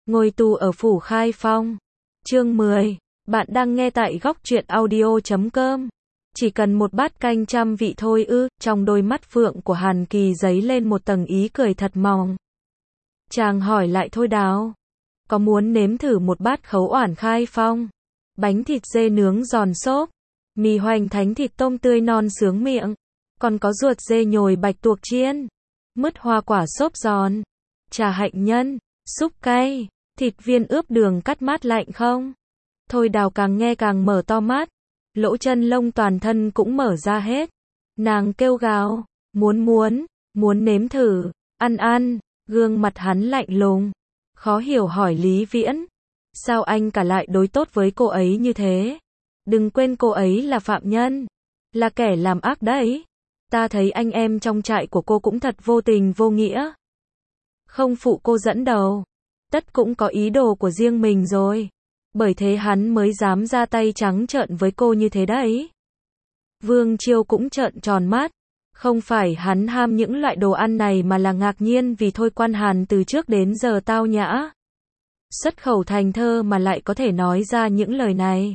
Ngồi tù ở phủ Khai Phong. Chương 10. Bạn đang nghe tại góc truyện audio.com. Chỉ cần một bát canh trăm vị thôi ư? Trong đôi mắt phượng của Hàn Kỳ dấy lên một tầng ý cười thật mỏng. Chàng hỏi lại Thôi Đào, có muốn nếm thử một bát khấu oản Khai Phong? Bánh thịt dê nướng giòn xốp, mì hoành thánh thịt tôm tươi non sướng miệng, còn có ruột dê nhồi bạch tuộc chiên, mứt hoa quả xốp giòn, trà hạnh nhân, súp cay, thịt viên ướp đường cắt mát lạnh không? Thôi Đào càng nghe càng mở to mắt, lỗ chân lông toàn thân cũng mở ra hết. Nàng kêu gào, muốn nếm thử, ăn. Gương mặt hắn lạnh lùng, khó hiểu hỏi Lý Viễn, sao anh cả lại đối tốt với cô ấy như thế? Đừng quên cô ấy là phạm nhân, là kẻ làm ác đấy. Ta thấy anh em trong trại của cô cũng thật vô tình vô nghĩa. Không phụ cô dẫn đầu, tất cũng có ý đồ của riêng mình rồi. Bởi thế hắn mới dám ra tay trắng trợn với cô như thế đấy. Vương Chiêu cũng trợn tròn mắt. Không phải hắn ham những loại đồ ăn này mà là ngạc nhiên vì Thôi Quan Hàn từ trước đến giờ tao nhã. Xuất khẩu thành thơ mà lại có thể nói ra những lời này.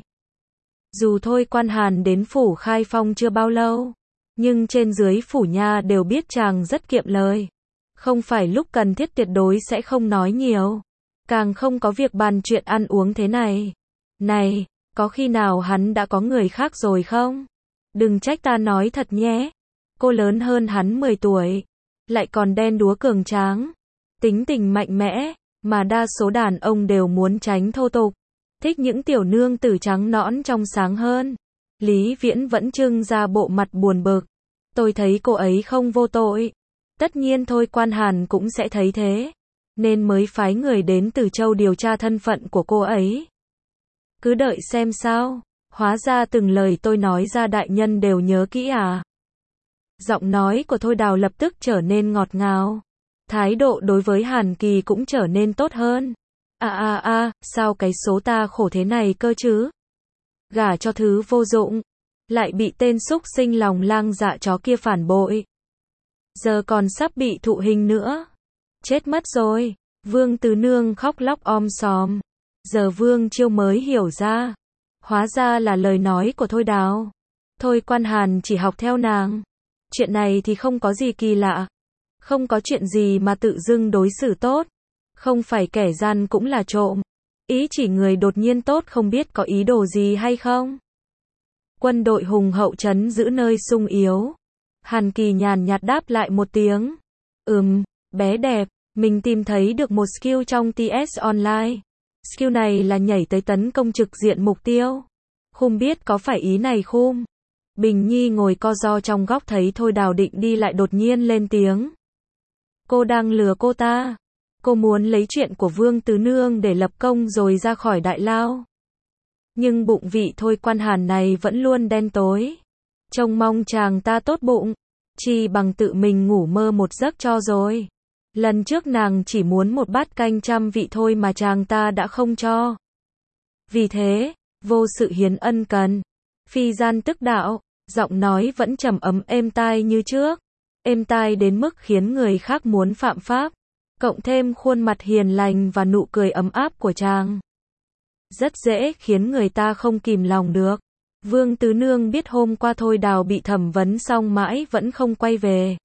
Dù Thôi Quan Hàn đến phủ Khai Phong chưa bao lâu, nhưng trên dưới phủ nha đều biết chàng rất kiệm lời. Không phải lúc cần thiết tuyệt đối sẽ không nói nhiều. Càng không có việc bàn chuyện ăn uống thế này. Này, có khi nào hắn đã có người khác rồi không? Đừng trách ta nói thật nhé. Cô lớn hơn hắn 10 tuổi, lại còn đen đúa cường tráng, tính tình mạnh mẽ, mà đa số đàn ông đều muốn tránh thô tục, thích những tiểu nương tử trắng nõn trong sáng hơn. Lý Viễn vẫn trưng ra bộ mặt buồn bực. Tôi thấy cô ấy không vô tội. Tất nhiên Thôi Quan Hàn cũng sẽ thấy thế, nên mới phái người đến Từ Châu điều tra thân phận của cô ấy. Cứ đợi xem sao, hóa ra từng lời tôi nói ra đại nhân đều nhớ kỹ à? Giọng nói của Thôi Đào lập tức trở nên ngọt ngào. Thái độ đối với Hàn Kỳ cũng trở nên tốt hơn. Sao cái số ta khổ thế này cơ chứ? Gả cho thứ vô dụng, lại bị tên xúc sinh lòng lang dạ chó kia phản bội. Giờ còn sắp bị thụ hình nữa. Chết mất rồi. Vương Tứ Nương khóc lóc om sòm. Giờ Vương Chiêu mới hiểu ra. Hóa ra là lời nói của Thôi Đào. Thôi Quan Hàn chỉ học theo nàng. Chuyện này thì không có gì kỳ lạ. Không có chuyện gì mà tự dưng đối xử tốt. Không phải kẻ gian cũng là trộm. Ý chỉ người đột nhiên tốt không biết có ý đồ gì hay không. Quân đội hùng hậu trấn giữ nơi sung yếu. Hàn Kỳ nhàn nhạt đáp lại một tiếng. Bé đẹp, mình tìm thấy được một skill trong TS Online. Skill này là nhảy tới tấn công trực diện mục tiêu. Không biết có phải ý này không? Bình Nhi ngồi co ro trong góc thấy Thôi Đào định đi lại đột nhiên lên tiếng. Cô đang lừa cô ta. Cô muốn lấy chuyện của Vương Tứ Nương để lập công rồi ra khỏi đại lao. Nhưng bụng vị Thôi Quan Hàn này vẫn luôn đen tối. Trông mong chàng ta tốt bụng. Chi bằng tự mình ngủ mơ một giấc cho rồi. Lần trước nàng chỉ muốn một bát canh trăm vị thôi mà chàng ta đã không cho. Vì thế, vô sự hiến ân cần. Phi gian tức đạo. Giọng nói vẫn trầm ấm êm tai như trước. Êm tai đến mức khiến người khác muốn phạm pháp. Cộng thêm khuôn mặt hiền lành và nụ cười ấm áp của chàng. Rất dễ khiến người ta không kìm lòng được. Vương Tứ Nương biết hôm qua Thôi Đào bị thẩm vấn xong mãi vẫn không quay về.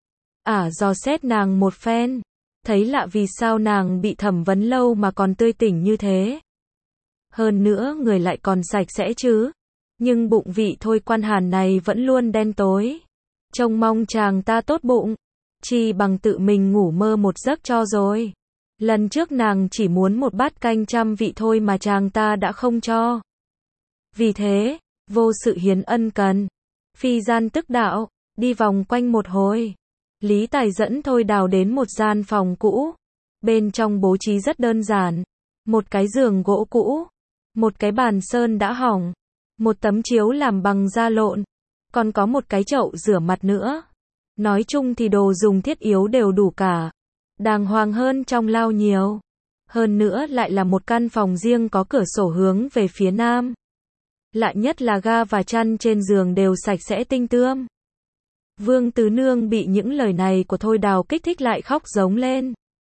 Dò xét nàng một phen. Thấy lạ vì sao nàng bị thẩm vấn lâu mà còn tươi tỉnh như thế. Hơn nữa người lại còn sạch sẽ chứ. Nhưng bụng vị Thôi Quan Hàn này vẫn luôn đen tối. Trông mong chàng ta tốt bụng. Chi bằng tự mình ngủ mơ một giấc cho rồi. Lần trước nàng chỉ muốn một bát canh trăm vị thôi mà chàng ta đã không cho. Vì thế, vô sự hiến ân cần. Phi gian tức đạo, đi vòng quanh một hồi. Lý Tài dẫn Thôi Đào đến một gian phòng cũ. Bên trong bố trí rất đơn giản. Một cái giường gỗ cũ. Một cái bàn sơn đã hỏng. Một tấm chiếu làm bằng da lộn. Còn có một cái chậu rửa mặt nữa. Nói chung thì đồ dùng thiết yếu đều đủ cả. Đàng hoàng hơn trong lao nhiều. Hơn nữa lại là một căn phòng riêng có cửa sổ hướng về phía nam. Lạ nhất là ga và chăn trên giường đều sạch sẽ tinh tươm. Vương Tứ Nương bị những lời này của Thôi Đào kích thích lại khóc giống lên.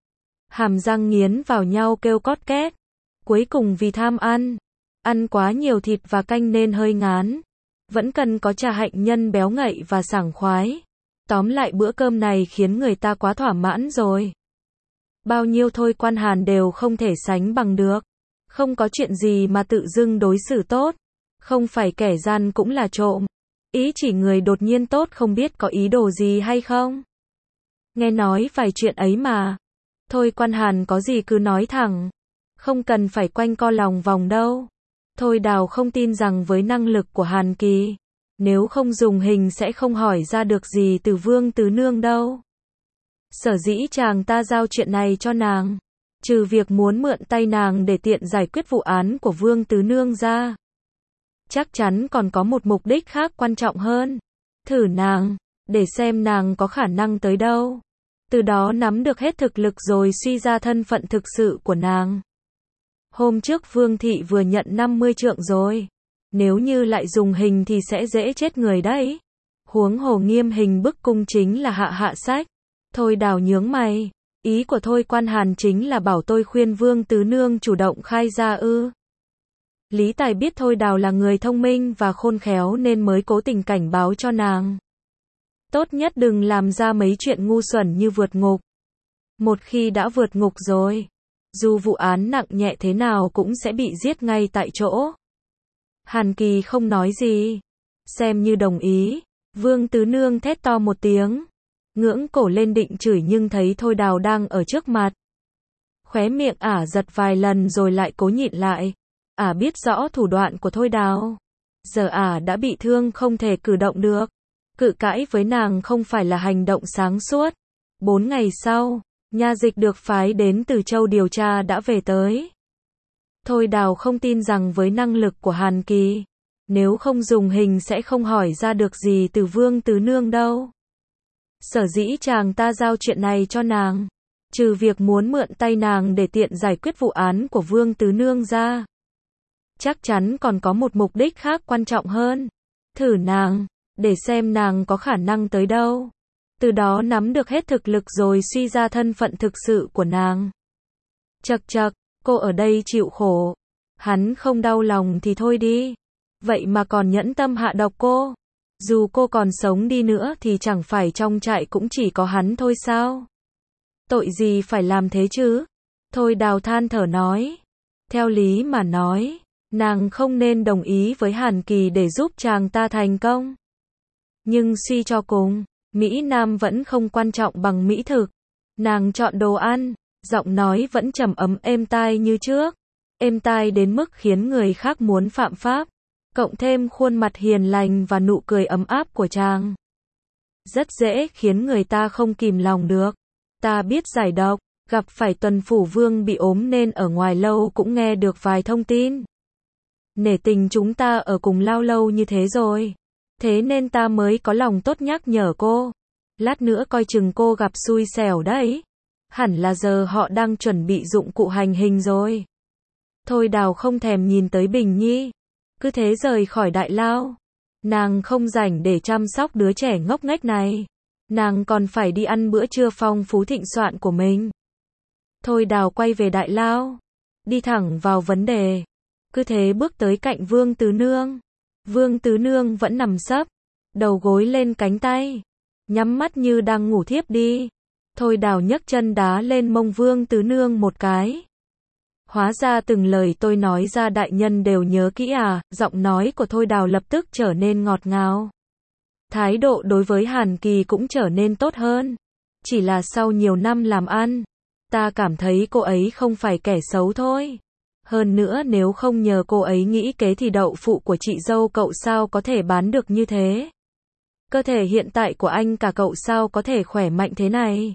hàm răng nghiến vào nhau kêu cót két. Cuối cùng vì tham ăn quá nhiều thịt và canh nên hơi ngán. Vẫn cần có trà hạnh nhân béo ngậy và sảng khoái. Tóm lại bữa cơm này khiến người ta quá thỏa mãn rồi. Bao nhiêu Thôi Quan Hàn đều không thể sánh bằng được. Không có chuyện gì mà tự dưng đối xử tốt. Không phải kẻ gian cũng là trộm. Ý chỉ người đột nhiên tốt không biết có ý đồ gì hay không. Nghe nói vài chuyện ấy mà. Thôi Quan Hàn có gì cứ nói thẳng. Không cần phải quanh co lòng vòng đâu. Thôi Đào không tin rằng với năng lực của Hàn Kỳ, nếu không dùng hình sẽ không hỏi ra được gì từ Vương Tứ Nương đâu. Sở dĩ chàng ta giao chuyện này cho nàng, trừ việc muốn mượn tay nàng để tiện giải quyết vụ án của Vương Tứ Nương ra, chắc chắn còn có một mục đích khác quan trọng hơn. Thử nàng, để xem nàng có khả năng tới đâu. Từ đó nắm được hết thực lực rồi suy ra thân phận thực sự của nàng. Hôm trước Vương Thị vừa nhận 50 trượng rồi. Nếu như lại dùng hình thì sẽ dễ chết người đấy. Huống hồ nghiêm hình bức cung chính là hạ sách. Thôi Đào nhướng mày. Ý của Thôi Quan Hàn chính là bảo tôi khuyên Vương Tứ Nương chủ động khai ra ư? Lý Tài biết Thôi Đào là người thông minh và khôn khéo nên mới cố tình cảnh báo cho nàng. Tốt nhất đừng làm ra mấy chuyện ngu xuẩn như vượt ngục. Một khi đã vượt ngục rồi, dù vụ án nặng nhẹ thế nào cũng sẽ bị giết ngay tại chỗ. Hàn Kỳ không nói gì, xem như đồng ý. Vương Tứ Nương thét to một tiếng, ngưỡng cổ lên định chửi nhưng thấy Thôi Đào đang ở trước mặt. Khóe miệng ả giật vài lần rồi lại cố nhịn lại. Ả biết rõ thủ đoạn của Thôi Đào. Giờ ả đã bị thương không thể cử động được. Cự cãi với nàng không phải là hành động sáng suốt. 4 ngày sau, nha dịch được phái đến Từ Châu điều tra đã về tới. Thôi Đào không tin rằng với năng lực của Hàn Kỳ, nếu không dùng hình sẽ không hỏi ra được gì từ Vương Tứ Nương đâu. Sở dĩ chàng ta giao chuyện này cho nàng, trừ việc muốn mượn tay nàng để tiện giải quyết vụ án của Vương Tứ Nương ra, chắc chắn còn có một mục đích khác quan trọng hơn. Thử nàng, để xem nàng có khả năng tới đâu. Từ đó nắm được hết thực lực rồi suy ra thân phận thực sự của nàng. Chậc chậc, cô ở đây chịu khổ. Hắn không đau lòng thì thôi đi. Vậy mà còn nhẫn tâm hạ độc cô. Dù cô còn sống đi nữa thì chẳng phải trong trại cũng chỉ có hắn thôi sao? Tội gì phải làm thế chứ? Thôi Đào than thở nói. Theo lý mà nói, nàng không nên đồng ý với Hàn Kỳ để giúp chàng ta thành công. Nhưng suy cho cùng, Mỹ Nam vẫn không quan trọng bằng mỹ thực. Nàng chọn đồ ăn, giọng nói vẫn trầm ấm êm tai như trước. Êm tai đến mức khiến người khác muốn phạm pháp. Cộng thêm khuôn mặt hiền lành và nụ cười ấm áp của chàng, rất dễ khiến người ta không kìm lòng được. Ta biết giải độc, gặp phải Tuần Phủ Vương bị ốm nên ở ngoài lâu cũng nghe được vài thông tin. Nể tình chúng ta ở cùng lao lâu như thế rồi. Thế nên ta mới có lòng tốt nhắc nhở cô. Lát nữa coi chừng cô gặp xui xẻo đấy. Hẳn là giờ họ đang chuẩn bị dụng cụ hành hình rồi. Thôi Đào không thèm nhìn tới Bình Nhi. Cứ thế rời khỏi đại lao. Nàng không rảnh để chăm sóc đứa trẻ ngốc nghếch này. Nàng còn phải đi ăn bữa trưa phong phú thịnh soạn của mình. Thôi Đào quay về đại lao. Đi thẳng vào vấn đề. Cứ thế bước tới cạnh Vương Tứ Nương. Vương Tứ Nương vẫn nằm sấp, đầu gối lên cánh tay, nhắm mắt như đang ngủ thiếp đi. Thôi Đào nhấc chân đá lên mông Vương Tứ Nương một cái. Hóa ra từng lời tôi nói ra đại nhân đều nhớ kỹ à? Giọng nói của Thôi Đào lập tức trở nên ngọt ngào. Thái độ đối với Hàn Kỳ cũng trở nên tốt hơn. Chỉ là sau nhiều năm làm ăn, ta cảm thấy cô ấy không phải kẻ xấu thôi. Hơn nữa nếu không nhờ cô ấy nghĩ kế thì đậu phụ của chị dâu cậu sao có thể bán được như thế. Cơ thể hiện tại của anh cả cậu sao có thể khỏe mạnh thế này.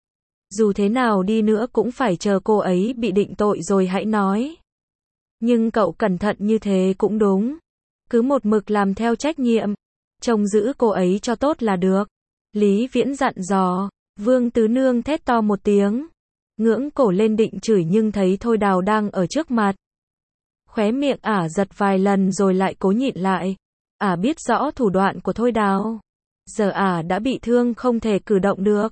Dù thế nào đi nữa cũng phải chờ cô ấy bị định tội rồi hãy nói. Nhưng cậu cẩn thận như thế cũng đúng. Cứ một mực làm theo trách nhiệm. Trông giữ cô ấy cho tốt là được. Lý Viễn dặn dò. Vương Tứ Nương thét to một tiếng. Ngưỡng cổ lên định chửi nhưng thấy Thôi Đào đang ở trước mặt. Khóe miệng ả giật vài lần rồi lại cố nhịn lại. Ả biết rõ thủ đoạn của Thôi Đào. Giờ ả đã bị thương không thể cử động được.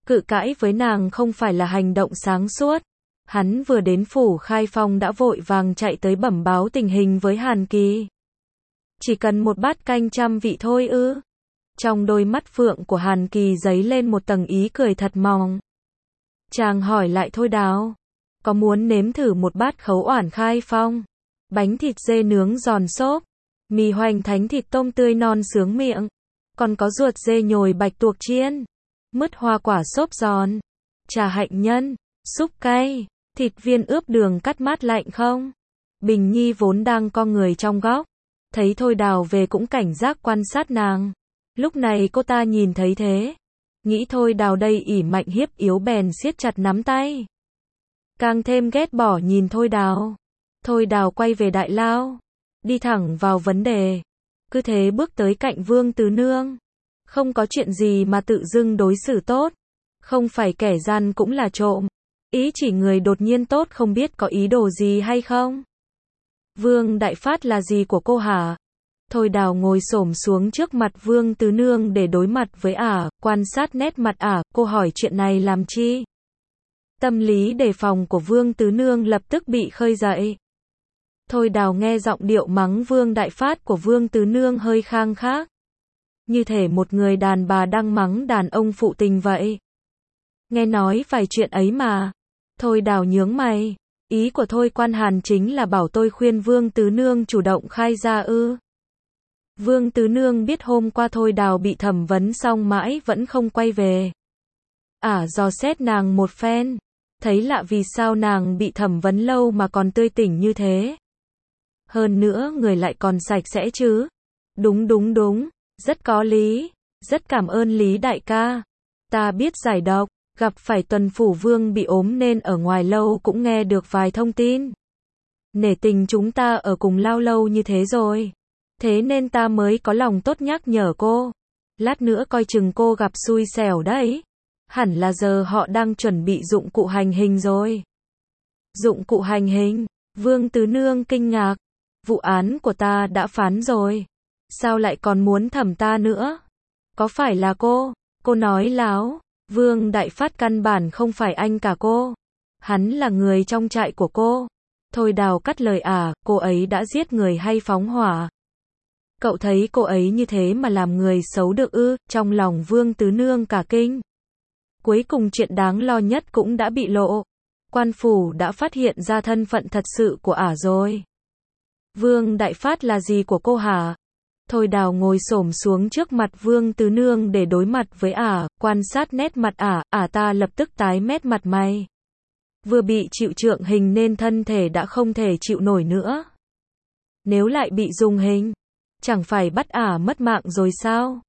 Cự cãi với nàng không phải là hành động sáng suốt. Hắn vừa đến phủ Khai Phong đã vội vàng chạy tới bẩm báo tình hình với Hàn Kỳ. Chỉ cần một bát canh 100 vị thôi ư? Trong đôi mắt phượng của Hàn Kỳ dấy lên một tầng ý cười thật mong. Chàng hỏi lại Thôi Đào, có muốn nếm thử một bát khấu oản Khai Phong? Bánh thịt dê nướng giòn xốp, mì hoành thánh thịt tôm tươi non sướng miệng, còn có ruột dê nhồi bạch tuộc chiên, mứt hoa quả xốp giòn, trà hạnh nhân, súp cay, thịt viên ướp đường cắt mát lạnh không? Bình Nhi vốn đang co người trong góc, thấy Thôi Đào về cũng cảnh giác quan sát nàng. Lúc này cô ta nhìn thấy thế, nghĩ Thôi Đào đây ỷ mạnh hiếp yếu bèn siết chặt nắm tay. Càng thêm ghét bỏ nhìn Thôi Đào. Thôi Đào quay về đại lao, đi thẳng vào vấn đề. Cứ thế bước tới cạnh Vương Tứ Nương. Không có chuyện gì mà tự dưng đối xử tốt. Không phải kẻ gian cũng là trộm. Ý chỉ người đột nhiên tốt không biết có ý đồ gì hay không. Vương Đại Phát là gì của cô hả? Thôi Đào ngồi xổm xuống trước mặt Vương Tứ Nương để đối mặt với ả, quan sát nét mặt ả, cô hỏi chuyện này làm chi? Tâm lý đề phòng của Vương Tứ Nương lập tức bị khơi dậy. Thôi Đào nghe giọng điệu mắng Vương Đại Phát của Vương Tứ Nương hơi khang khác. Như thể một người đàn bà đang mắng đàn ông phụ tình vậy. Nghe nói vài chuyện ấy mà. Thôi Đào nhướng mày. Ý của Thôi Quan Hàn chính là bảo tôi khuyên Vương Tứ Nương chủ động khai ra ư? Vương Tứ Nương biết hôm qua Thôi Đào bị thẩm vấn xong mãi vẫn không quay về. Dò xét nàng một phen. Thấy lạ vì sao nàng bị thẩm vấn lâu mà còn tươi tỉnh như thế. Hơn nữa người lại còn sạch sẽ chứ. Đúng, rất có lý. Rất cảm ơn Lý đại ca. Ta biết giải độc, gặp phải Tuần Phủ Vương bị ốm nên ở ngoài lâu cũng nghe được vài thông tin. Nể tình chúng ta ở cùng lao lâu như thế rồi. Thế nên ta mới có lòng tốt nhắc nhở cô. Lát nữa coi chừng cô gặp xui xẻo đấy. Hẳn là giờ họ đang chuẩn bị dụng cụ hành hình rồi. Dụng cụ hành hình? Vương Tứ Nương kinh ngạc. Vụ án của ta đã phán rồi. Sao lại còn muốn thẩm ta nữa? Có phải là cô? Cô nói láo. Vương Đại Phát căn bản không phải anh cả cô. Hắn là người trong trại của cô. Thôi Đào cắt lời cô ấy đã giết người hay phóng hỏa? Cậu thấy cô ấy như thế mà làm người xấu được ư? Trong lòng Vương Tứ Nương cả kinh. Cuối cùng chuyện đáng lo nhất cũng đã bị lộ. Quan phủ đã phát hiện ra thân phận thật sự của ả rồi. Vương Đại Phát là gì của cô hả? Thôi Đào ngồi xổm xuống trước mặt Vương Tứ Nương để đối mặt với ả, quan sát nét mặt ả ta lập tức tái mét mặt mày. Vừa bị chịu trượng hình nên thân thể đã không thể chịu nổi nữa. Nếu lại bị dùng hình, chẳng phải bắt ả mất mạng rồi sao?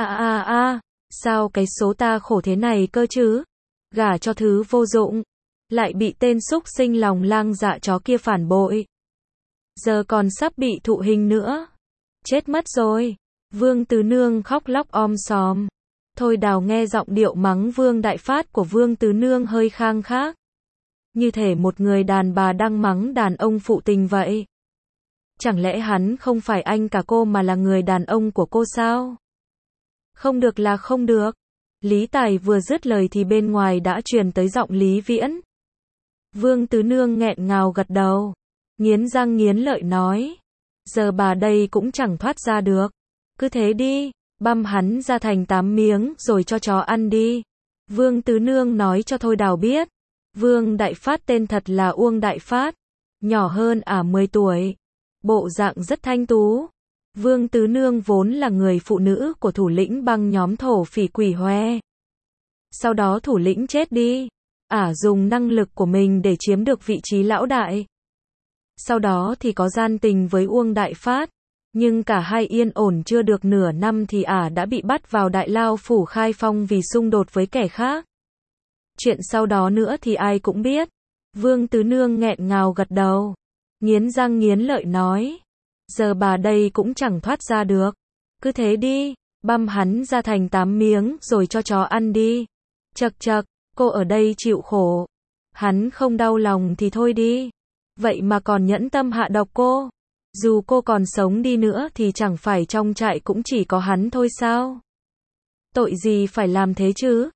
Sao cái số ta khổ thế này cơ chứ? Gả cho thứ vô dụng, lại bị tên xúc sinh lòng lang dạ chó kia phản bội. Giờ còn sắp bị thụ hình nữa. Chết mất rồi. Vương Tứ Nương khóc lóc om sòm. Thôi Đào nghe giọng điệu mắng Vương Đại Phát của Vương Tứ Nương hơi khang khác. Như thể một người đàn bà đang mắng đàn ông phụ tình vậy. Chẳng lẽ hắn không phải anh cả cô mà là người đàn ông của cô sao? Không được là không được. Lý Tài vừa dứt lời thì bên ngoài đã truyền tới giọng Lý Viễn. Vương Tứ Nương nghẹn ngào gật đầu. Nghiến răng nghiến lợi nói. Giờ bà đây cũng chẳng thoát ra được. Cứ thế đi, băm hắn ra thành 8 miếng rồi cho chó ăn đi. Vương Tứ Nương nói cho Thôi Đào biết. Vương Đại Phát tên thật là Uông Đại Phát. Nhỏ hơn 10 tuổi. Bộ dạng rất thanh tú. Vương Tứ Nương vốn là người phụ nữ của thủ lĩnh băng nhóm thổ phỉ Quỷ Hoe. Sau đó thủ lĩnh chết đi. Dùng năng lực của mình để chiếm được vị trí lão đại. Sau đó thì có gian tình với Uông Đại Phát. Nhưng cả hai yên ổn chưa được nửa năm thì đã bị bắt vào đại lao phủ Khai Phong vì xung đột với kẻ khác. Chuyện sau đó nữa thì ai cũng biết. Vương Tứ Nương nghẹn ngào gật đầu. Nghiến răng nghiến lợi nói. Giờ bà đây cũng chẳng thoát ra được. Cứ thế đi, băm hắn ra thành 8 miếng rồi cho chó ăn đi. Chậc, cô ở đây chịu khổ. Hắn không đau lòng thì thôi đi. Vậy mà còn nhẫn tâm hạ độc cô. Dù cô còn sống đi nữa thì chẳng phải trong trại cũng chỉ có hắn thôi sao? Tội gì phải làm thế chứ?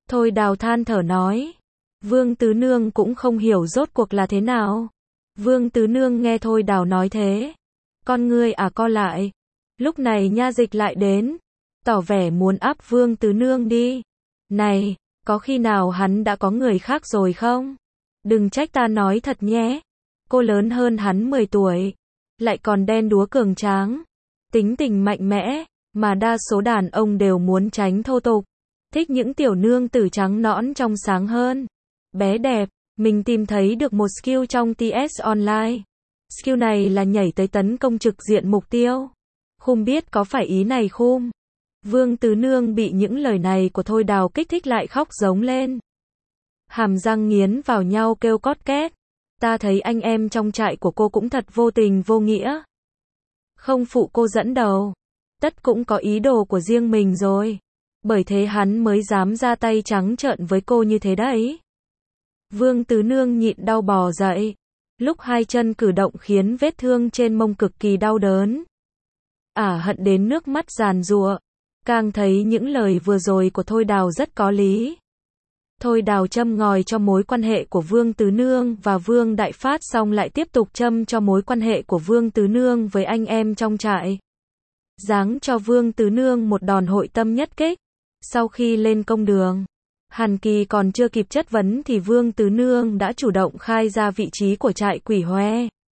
Thôi Đào than thở nói. Vương Tứ Nương cũng không hiểu rốt cuộc là thế nào. Vương Tứ Nương nghe Thôi Đào nói thế. Con ngươi co lại. Lúc này Nha Dịch lại đến. Tỏ vẻ muốn áp Vương Tứ Nương đi. Này, có khi nào hắn đã có người khác rồi không? Đừng trách ta nói thật nhé. Cô lớn hơn hắn 10 tuổi. Lại còn đen đúa cường tráng. Tính tình mạnh mẽ. Mà đa số đàn ông đều muốn tránh thô tục. Thích những tiểu nương tử trắng nõn trong sáng hơn. Bé đẹp. Mình tìm thấy được một skill trong TS Online. Skill này là nhảy tới tấn công trực diện mục tiêu. Không biết có phải ý này không? Vương Tứ Nương bị những lời này của Thôi Đào kích thích lại khóc giống lên. Hàm răng nghiến vào nhau kêu cót két. Ta thấy anh em trong trại của cô cũng thật vô tình vô nghĩa. Không phụ cô dẫn đầu. Tất cũng có ý đồ của riêng mình rồi. Bởi thế hắn mới dám ra tay trắng trợn với cô như thế đấy. Vương Tứ Nương nhịn đau bò dậy. Lúc hai chân cử động khiến vết thương trên mông cực kỳ đau đớn. Hận đến nước mắt giàn giụa. Càng thấy những lời vừa rồi của Thôi Đào rất có lý. Thôi Đào châm ngòi cho mối quan hệ của Vương Tứ Nương và Vương Đại Phát xong lại tiếp tục châm cho mối quan hệ của Vương Tứ Nương với anh em trong trại. Giáng cho Vương Tứ Nương một đòn hội tâm nhất kích. Sau khi lên công đường, Hàn Kỳ còn chưa kịp chất vấn thì Vương Tứ Nương đã chủ động khai ra vị trí của trại Quỷ Hoe.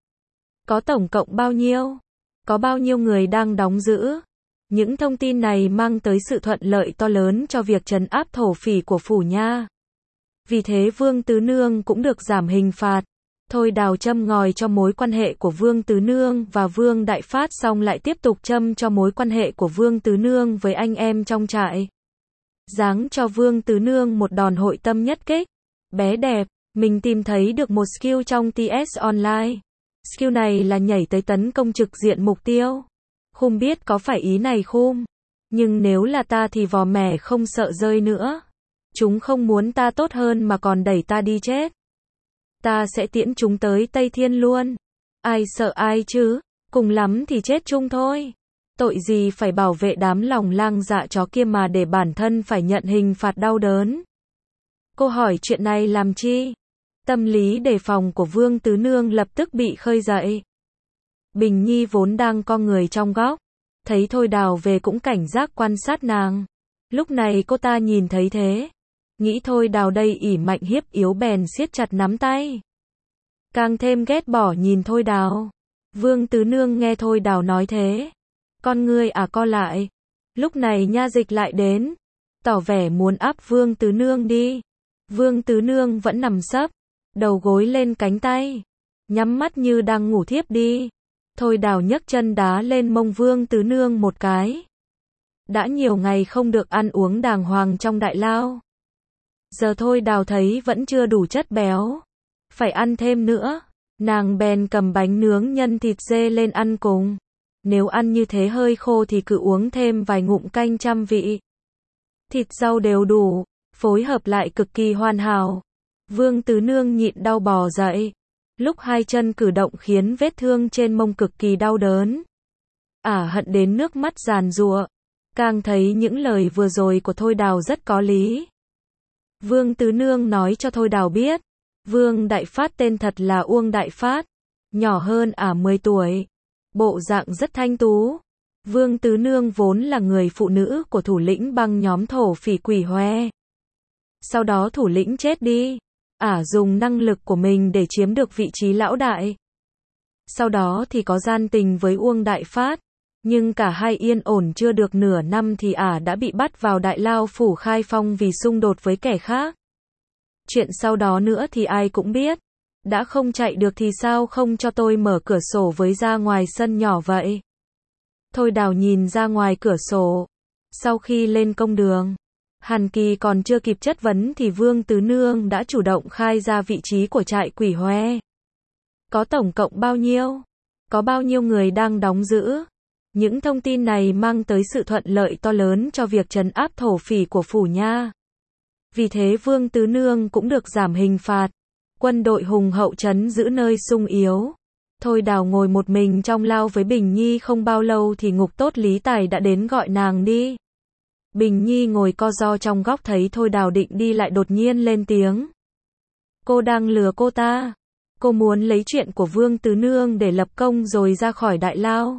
Có tổng cộng bao nhiêu? Có bao nhiêu người đang đóng giữ? Những thông tin này mang tới sự thuận lợi to lớn cho việc trấn áp thổ phỉ của phủ nha. Vì thế Vương Tứ Nương cũng được giảm hình phạt. Thôi Đào châm ngòi cho mối quan hệ của Vương Tứ Nương và Vương Đại Phát xong lại tiếp tục châm cho mối quan hệ của Vương Tứ Nương với anh em trong trại. Giáng cho Vương Tứ Nương một đòn hội tâm nhất kích. Bé đẹp, mình tìm thấy được một skill trong TS Online. Skill này là nhảy tới tấn công trực diện mục tiêu. Không biết có phải ý này không? Nhưng nếu là ta thì vò mẻ không sợ rơi nữa. Chúng không muốn ta tốt hơn mà còn đẩy ta đi chết. Ta sẽ tiễn chúng tới Tây Thiên luôn. Ai sợ ai chứ? Cùng lắm thì chết chung thôi. Tội gì phải bảo vệ đám lòng lang dạ chó kia mà để bản thân phải nhận hình phạt đau đớn. Cô hỏi chuyện này làm chi? Tâm lý đề phòng của Vương Tứ Nương lập tức bị khơi dậy. Bình Nhi vốn đang co người trong góc. Thấy Thôi Đào về cũng cảnh giác quan sát nàng. Lúc này cô ta nhìn thấy thế. Nghĩ Thôi Đào đây ỷ mạnh hiếp yếu bèn siết chặt nắm tay. Càng thêm ghét bỏ nhìn Thôi Đào. Vương Tứ Nương nghe Thôi Đào nói thế. Con ngươi co lại. Lúc này Nha Dịch lại đến. Tỏ vẻ muốn áp Vương Tứ Nương đi. Vương Tứ Nương vẫn nằm sấp. Đầu gối lên cánh tay. Nhắm mắt như đang ngủ thiếp đi. Thôi Đào nhấc chân đá lên mông Vương Tứ Nương một cái. Đã nhiều ngày không được ăn uống đàng hoàng trong đại lao. Giờ Thôi Đào thấy vẫn chưa đủ chất béo. Phải ăn thêm nữa. Nàng bèn cầm bánh nướng nhân thịt dê lên ăn cùng. Nếu ăn như thế hơi khô thì cứ uống thêm vài ngụm canh trăm vị. Thịt rau đều đủ, phối hợp lại cực kỳ hoàn hảo. Vương Tứ Nương nhịn đau bò dậy. Lúc hai chân cử động khiến vết thương trên mông cực kỳ đau đớn. Hận đến nước mắt giàn giụa. Càng thấy những lời vừa rồi của Thôi Đào rất có lý. Vương Tứ Nương nói cho Thôi Đào biết. Vương Đại Phát tên thật là Uông Đại Phát. Nhỏ hơn 10 tuổi. Bộ dạng rất thanh tú. Vương Tứ Nương vốn là người phụ nữ của thủ lĩnh băng nhóm thổ phỉ Quỷ Hoe. Sau đó thủ lĩnh chết đi. Dùng năng lực của mình để chiếm được vị trí lão đại. Sau đó thì có gian tình với Uông Đại Phát. Nhưng cả hai yên ổn chưa được nửa năm thì đã bị bắt vào đại lao phủ Khai Phong vì xung đột với kẻ khác. Chuyện sau đó nữa thì ai cũng biết. Đã không chạy được thì sao không cho tôi mở cửa sổ với ra ngoài sân nhỏ vậy? Thôi Đào nhìn ra ngoài cửa sổ. Sau khi lên công đường, Hàn Kỳ còn chưa kịp chất vấn thì Vương Tứ Nương đã chủ động khai ra vị trí của trại Quỷ Hoe. Có tổng cộng bao nhiêu? Có bao nhiêu người đang đóng giữ? Những thông tin này mang tới sự thuận lợi to lớn cho việc trấn áp thổ phỉ của phủ nha. Vì thế Vương Tứ Nương cũng được giảm hình phạt. Quân đội hùng hậu trấn giữ nơi sung yếu. Thôi Đào ngồi một mình trong lao với Bình Nhi không bao lâu thì Ngục Tốt Lý Tài đã đến gọi nàng đi. Bình Nhi ngồi co ro trong góc thấy Thôi Đào định đi lại đột nhiên lên tiếng. Cô đang lừa cô ta. Cô muốn lấy chuyện của Vương Tứ Nương để lập công rồi ra khỏi Đại Lao.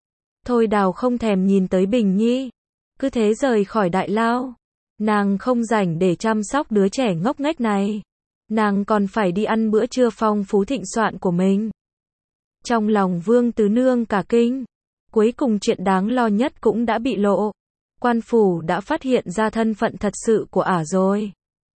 Thôi Đào không thèm nhìn tới Bình Nhi. Cứ thế rời khỏi Đại Lao. Nàng không rảnh để chăm sóc đứa trẻ ngốc nghếch này. Nàng còn phải đi ăn bữa trưa phong phú thịnh soạn của mình. Trong lòng Vương Tứ Nương cả kinh. Cuối cùng chuyện đáng lo nhất cũng đã bị lộ. Quan phủ đã phát hiện ra thân phận thật sự của ả rồi.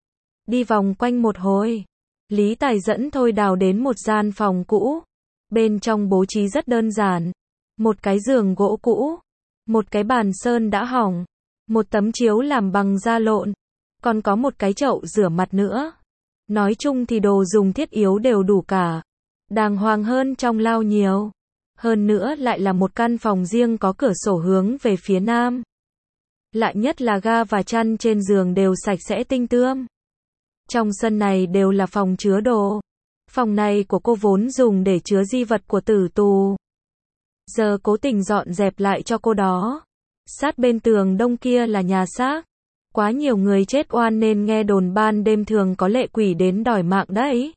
Đi vòng quanh một hồi, Lý Tài dẫn Thôi Đào đến một gian phòng cũ. Bên trong bố trí rất đơn giản. Một cái giường gỗ cũ, một cái bàn sơn đã hỏng, một tấm chiếu làm bằng da lộn, còn có một cái chậu rửa mặt nữa. Nói chung thì đồ dùng thiết yếu đều đủ cả. Đàng hoàng hơn trong lao nhiều. Hơn nữa lại là một căn phòng riêng có cửa sổ hướng về phía nam. Lạ nhất là ga và chăn trên giường đều sạch sẽ tinh tươm. Trong sân này đều là phòng chứa đồ. Phòng này của cô vốn dùng để chứa di vật của tử tù. Giờ cố tình dọn dẹp lại cho cô đó. Sát bên tường đông kia là nhà xác. Quá nhiều người chết oan nên nghe đồn ban đêm thường có lệ quỷ đến đòi mạng đấy.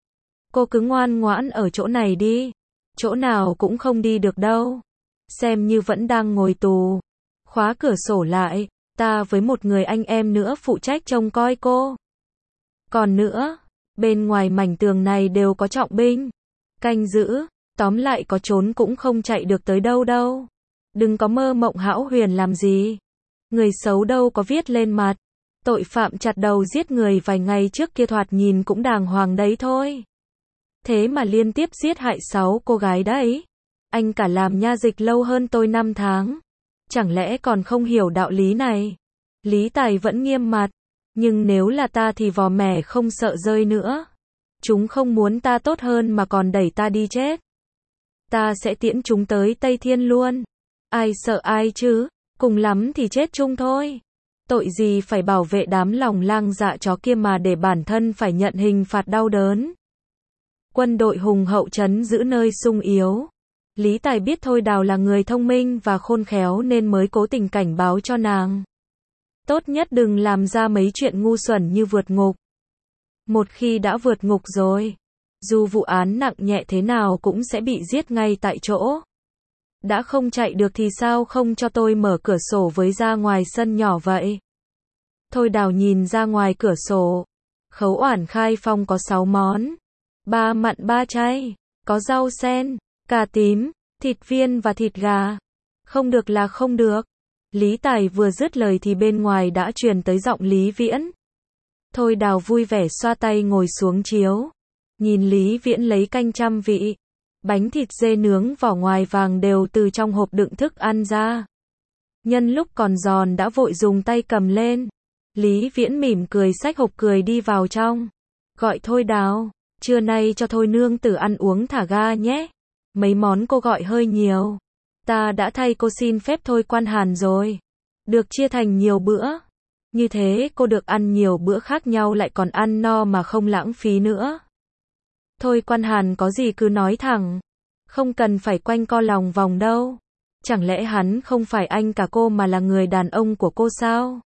Cô cứ ngoan ngoãn ở chỗ này đi. Chỗ nào cũng không đi được đâu. Xem như vẫn đang ngồi tù. Khóa cửa sổ lại. Ta với một người anh em nữa phụ trách trông coi cô. Còn nữa, bên ngoài mảnh tường này đều có trọng binh. Canh giữ. Tóm lại có trốn cũng không chạy được tới đâu đâu. Đừng có mơ mộng hão huyền làm gì. Người xấu đâu có viết lên mặt. Tội phạm chặt đầu giết người vài ngày trước kia thoạt nhìn cũng đàng hoàng đấy thôi. Thế mà liên tiếp giết hại 6 cô gái đấy. Anh cả làm nha dịch lâu hơn tôi 5 tháng. Chẳng lẽ còn không hiểu đạo lý này? Lý Tài vẫn nghiêm mặt. Nhưng nếu là ta thì vò mẻ không sợ rơi nữa. Chúng không muốn ta tốt hơn mà còn đẩy ta đi chết. Ta sẽ tiễn chúng tới Tây Thiên luôn. Ai sợ ai chứ? Cùng lắm thì chết chung thôi. Tội gì phải bảo vệ đám lòng lang dạ chó kia mà để bản thân phải nhận hình phạt đau đớn. Quân đội hùng hậu trấn giữ nơi sung yếu. Lý Tài biết Thôi Đào là người thông minh và khôn khéo nên mới cố tình cảnh báo cho nàng. Tốt nhất đừng làm ra mấy chuyện ngu xuẩn như vượt ngục. Một khi đã vượt ngục rồi, dù vụ án nặng nhẹ thế nào cũng sẽ bị giết ngay tại chỗ. Đã không chạy được thì sao không cho tôi mở cửa sổ với ra ngoài sân nhỏ vậy? Thôi Đào nhìn ra ngoài cửa sổ. Khấu Oản khai phong có 6 món. 3 mặn 3 chay. Có rau sen, cà tím, thịt viên và thịt gà. Không được là không được. Lý Tài vừa dứt lời thì bên ngoài đã truyền tới giọng Lý Viễn. Thôi Đào vui vẻ xoa tay ngồi xuống chiếu. Nhìn Lý Viễn lấy canh trăm vị. Bánh thịt dê nướng vỏ ngoài vàng đều từ trong hộp đựng thức ăn ra. Nhân lúc còn giòn đã vội dùng tay cầm lên. Lý Viễn mỉm cười xách hộp cười đi vào trong. Gọi Thôi Đào, trưa nay cho Thôi nương tử ăn uống thả ga nhé. Mấy món cô gọi hơi nhiều. Ta đã thay cô xin phép Thôi Quan Hàn rồi. Được chia thành nhiều bữa. Như thế cô được ăn nhiều bữa khác nhau lại còn ăn no mà không lãng phí nữa. Thôi Quan Hàn có gì cứ nói thẳng. Không cần phải quanh co lòng vòng đâu. Chẳng lẽ hắn không phải anh cả cô mà là người đàn ông của cô sao?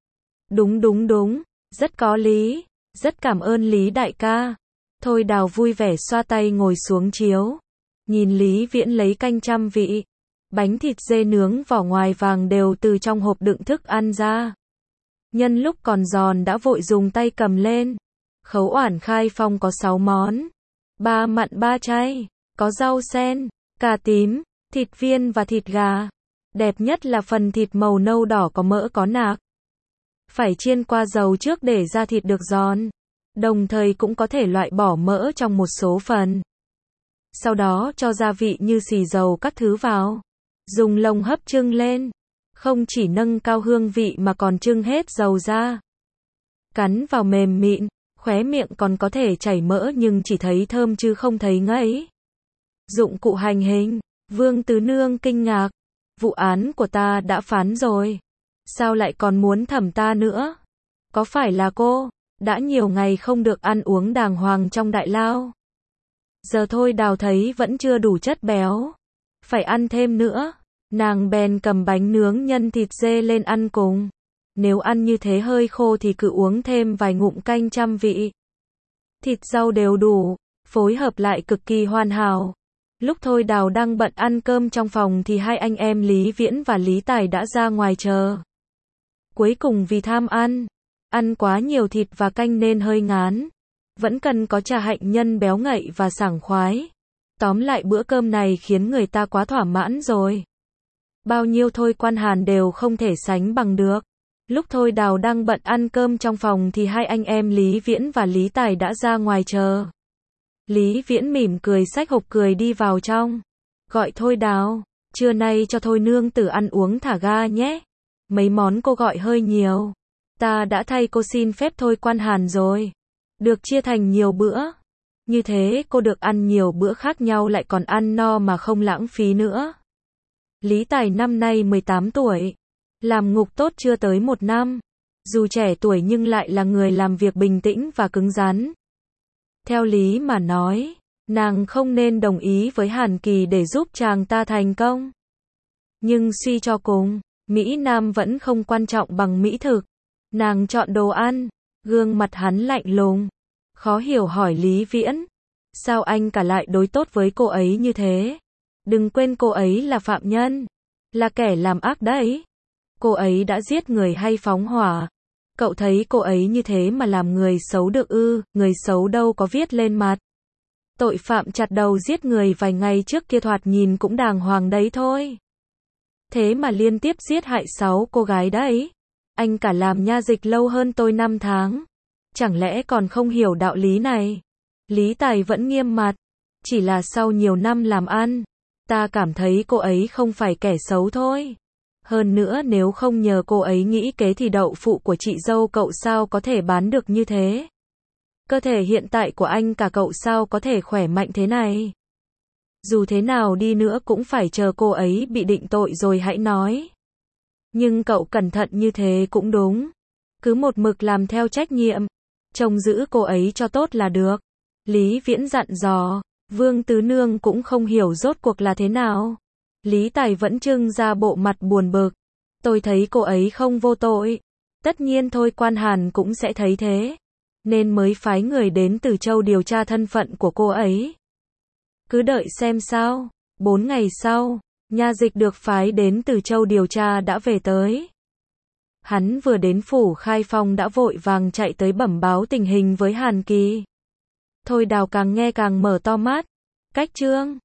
Đúng. Rất có lý. Rất cảm ơn Lý đại ca. Thôi Đào vui vẻ xoa tay ngồi xuống chiếu. Nhìn Lý Viễn lấy canh trăm vị. Bánh thịt dê nướng vỏ ngoài vàng đều từ trong hộp đựng thức ăn ra. Nhân lúc còn giòn đã vội dùng tay cầm lên. Khấu Oản khai phong có 6 món. 3 mặn 3 chay. Có rau sen, cà tím, thịt viên và thịt gà. Đẹp nhất là phần thịt màu nâu đỏ có mỡ có nạc. Phải chiên qua dầu trước để da thịt được giòn. Đồng thời cũng có thể loại bỏ mỡ trong một số phần. Sau đó cho gia vị như xì dầu các thứ vào. Dùng lồng hấp trưng lên. Không chỉ nâng cao hương vị mà còn trưng hết dầu ra. Cắn vào mềm mịn, khóe miệng còn có thể chảy mỡ nhưng chỉ thấy thơm chứ không thấy ngấy. Dụng cụ hành hình. Vương Tứ Nương kinh ngạc. Vụ án của ta đã phán rồi. Sao lại còn muốn thẩm ta nữa? Có phải là cô đã nhiều ngày không được ăn uống đàng hoàng trong đại lao? Giờ Thôi Đào thấy vẫn chưa đủ chất béo. Phải ăn thêm nữa. Nàng bèn cầm bánh nướng nhân thịt dê lên ăn cùng. Nếu ăn như thế hơi khô thì cứ uống thêm vài ngụm canh trăm vị. Thịt rau đều đủ, phối hợp lại cực kỳ hoàn hảo. Lúc Thôi Đào đang bận ăn cơm trong phòng thì hai anh em Lý Viễn và Lý Tài đã ra ngoài chờ. Cuối cùng vì tham ăn quá nhiều thịt và canh nên hơi ngán. Vẫn cần có trà hạnh nhân béo ngậy và sảng khoái. Tóm lại bữa cơm này khiến người ta quá thỏa mãn rồi. Bao nhiêu Thôi Quan Hàn đều không thể sánh bằng được. Lúc Thôi Đào đang bận ăn cơm trong phòng thì hai anh em Lý Viễn và Lý Tài đã ra ngoài chờ. Lý Viễn mỉm cười xách hộp cười đi vào trong. Gọi Thôi Đào, trưa nay cho Thôi nương tử ăn uống thả ga nhé. Mấy món cô gọi hơi nhiều. Ta đã thay cô xin phép Thôi Quan Hàn rồi. Được chia thành nhiều bữa. Như thế cô được ăn nhiều bữa khác nhau lại còn ăn no mà không lãng phí nữa. Lý Tài năm nay 18 tuổi. Làm ngục tốt chưa tới 1 năm. Dù trẻ tuổi nhưng lại là người làm việc bình tĩnh và cứng rắn. Theo lý mà nói, nàng không nên đồng ý với Hàn Kỳ để giúp chàng ta thành công. Nhưng suy cho cùng, Mỹ Nam vẫn không quan trọng bằng mỹ thực. Nàng chọn đồ ăn, gương mặt hắn lạnh lùng. Khó hiểu hỏi Lý Viễn. Sao anh cả lại đối tốt với cô ấy như thế? Đừng quên cô ấy là phạm nhân. Là kẻ làm ác đấy. Cô ấy đã giết người hay phóng hỏa. Cậu thấy cô ấy như thế mà làm người xấu được ư? Người xấu đâu có viết lên mặt. Tội phạm chặt đầu giết người vài ngày trước kia thoạt nhìn cũng đàng hoàng đấy thôi. Thế mà liên tiếp giết hại 6 cô gái đấy. Anh cả làm nha dịch lâu hơn tôi 5 tháng. Chẳng lẽ còn không hiểu đạo lý này? Lý Tài vẫn nghiêm mặt. Chỉ là sau nhiều năm làm ăn, ta cảm thấy cô ấy không phải kẻ xấu thôi. Hơn nữa nếu không nhờ cô ấy nghĩ kế thì đậu phụ của chị dâu cậu sao có thể bán được như thế? Cơ thể hiện tại của anh cả cậu sao có thể khỏe mạnh thế này? Dù thế nào đi nữa cũng phải chờ cô ấy bị định tội rồi hãy nói. Nhưng cậu cẩn thận như thế cũng đúng. Cứ một mực làm theo trách nhiệm. Trông giữ cô ấy cho tốt là được. Lý Viễn dặn dò. Vương Tứ Nương cũng không hiểu rốt cuộc là thế nào. Lý Tài vẫn trưng ra bộ mặt buồn bực. Tôi thấy cô ấy không vô tội. Tất nhiên Thôi Quan Hàn cũng sẽ thấy thế. Nên mới phái người đến Từ Châu điều tra thân phận của cô ấy. Cứ đợi xem sao. 4 ngày sau, nha dịch được phái đến Từ Châu điều tra đã về tới. Hắn vừa đến phủ Khai Phong đã vội vàng chạy tới bẩm báo tình hình với Hàn Kỳ. Thôi Đào càng nghe càng mở to mắt. Cách trương,